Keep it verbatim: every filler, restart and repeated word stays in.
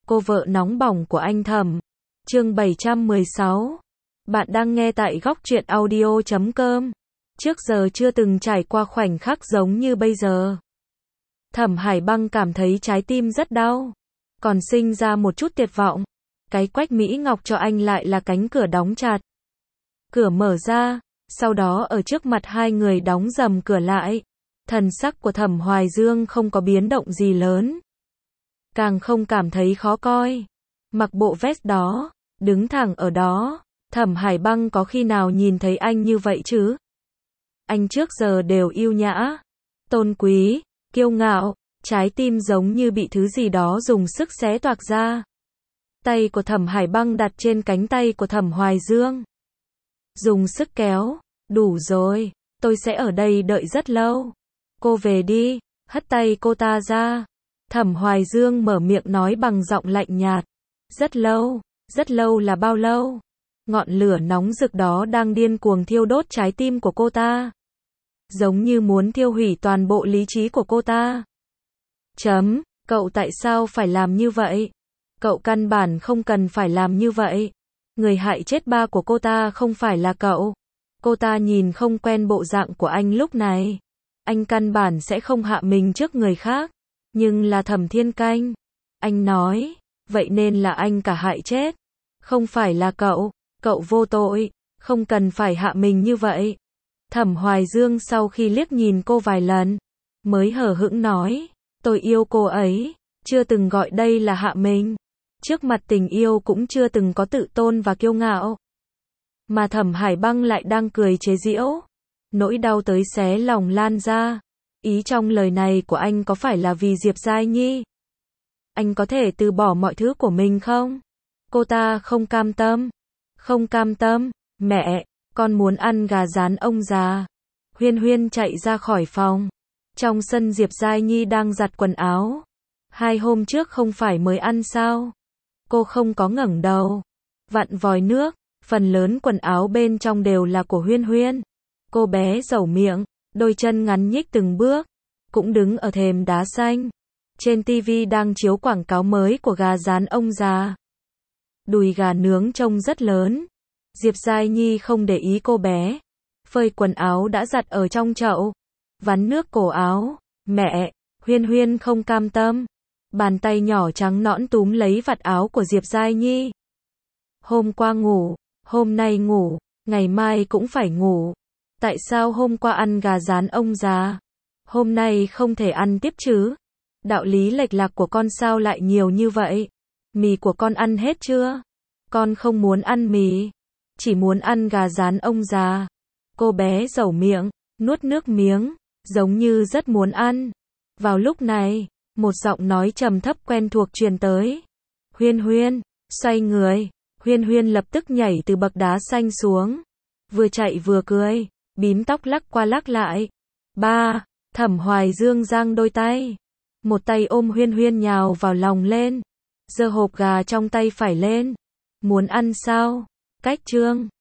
cô vợ nóng bỏng của anh Thẩm. Chương bảy trăm mười sáu. Bạn đang nghe tại góc truyện audio chấm com. Trước giờ chưa từng trải qua khoảnh khắc giống như bây giờ. Thẩm Hải Băng cảm thấy trái tim rất đau, còn sinh ra một chút tuyệt vọng. Cái Quách Mỹ Ngọc cho anh lại là cánh cửa đóng chặt. Cửa mở ra, sau đó ở trước mặt hai người đóng rầm cửa lại. Thần sắc của Thẩm Hoài Dương không có biến động gì lớn, càng không cảm thấy khó coi. Mặc bộ vest đó, đứng thẳng ở đó, Thẩm Hải Băng có khi nào nhìn thấy anh như vậy chứ? Anh trước giờ đều yêu nhã, tôn quý, kiêu ngạo, trái tim giống như bị thứ gì đó dùng sức xé toạc ra. Tay của Thẩm Hải Băng đặt trên cánh tay của Thẩm Hoài Dương, dùng sức kéo. Đủ rồi, tôi sẽ ở đây đợi rất lâu. Cô về đi, hất tay cô ta ra. Thẩm Hoài Dương mở miệng nói bằng giọng lạnh nhạt. Rất lâu, rất lâu là bao lâu? Ngọn lửa nóng rực đó đang điên cuồng thiêu đốt trái tim của cô ta, giống như muốn thiêu hủy toàn bộ lý trí của cô ta. Chấm, cậu tại sao phải làm như vậy? Cậu căn bản không cần phải làm như vậy. Người hại chết ba của cô ta không phải là cậu. Cô ta nhìn không quen bộ dạng của anh lúc này. Anh căn bản sẽ không hạ mình trước người khác. Nhưng là Thẩm Thiên Canh. Anh nói, vậy nên là anh cả hại chết. Không phải là cậu, cậu vô tội, không cần phải hạ mình như vậy. Thẩm Hoài Dương sau khi liếc nhìn cô vài lần, mới hờ hững nói, tôi yêu cô ấy, chưa từng gọi đây là hạ mình. Trước mặt tình yêu cũng chưa từng có tự tôn và kiêu ngạo. Mà Thẩm Hải Băng lại đang cười chế giễu. Nỗi đau tới xé lòng lan ra. Ý trong lời này của anh có phải là vì Diệp Giai Nhi? Anh có thể từ bỏ mọi thứ của mình không? Cô ta không cam tâm. Không cam tâm. Mẹ, con muốn ăn gà rán ông già. Huyên Huyên chạy ra khỏi phòng. Trong sân Diệp Giai Nhi đang giặt quần áo. Hai hôm trước không phải mới ăn sao? Cô không có ngẩng đầu. Vặn vòi nước. Phần lớn quần áo bên trong đều là của Huyên Huyên. Cô bé dẩu miệng, đôi chân ngắn nhích từng bước, cũng đứng ở thềm đá xanh. Trên tivi đang chiếu quảng cáo mới của gà rán ông già. Đùi gà nướng trông rất lớn. Diệp Giai Nhi không để ý cô bé. Phơi quần áo đã giặt ở trong chậu. Vắn nước cổ áo. Mẹ, Huyên Huyên không cam tâm. Bàn tay nhỏ trắng nõn túm lấy vạt áo của Diệp Giai Nhi. Hôm qua ngủ, hôm nay ngủ, ngày mai cũng phải ngủ. Tại sao hôm qua ăn gà rán ông già, hôm nay không thể ăn tiếp chứ? Đạo lý lệch lạc của con sao lại nhiều như vậy? Mì của con ăn hết chưa? Con không muốn ăn mì, chỉ muốn ăn gà rán ông già. Cô bé dẩu miệng, nuốt nước miếng, giống như rất muốn ăn. Vào lúc này, một giọng nói trầm thấp quen thuộc truyền tới. Huyên Huyên, xoay người. Huyên Huyên lập tức nhảy từ bậc đá xanh xuống, vừa chạy vừa cười, bím tóc lắc qua lắc lại. Ba, Thẩm Hoài Dương giang đôi tay, một tay ôm Huyên Huyên nhào vào lòng lên, giơ hộp gà trong tay phải lên. Muốn ăn sao? Cách chương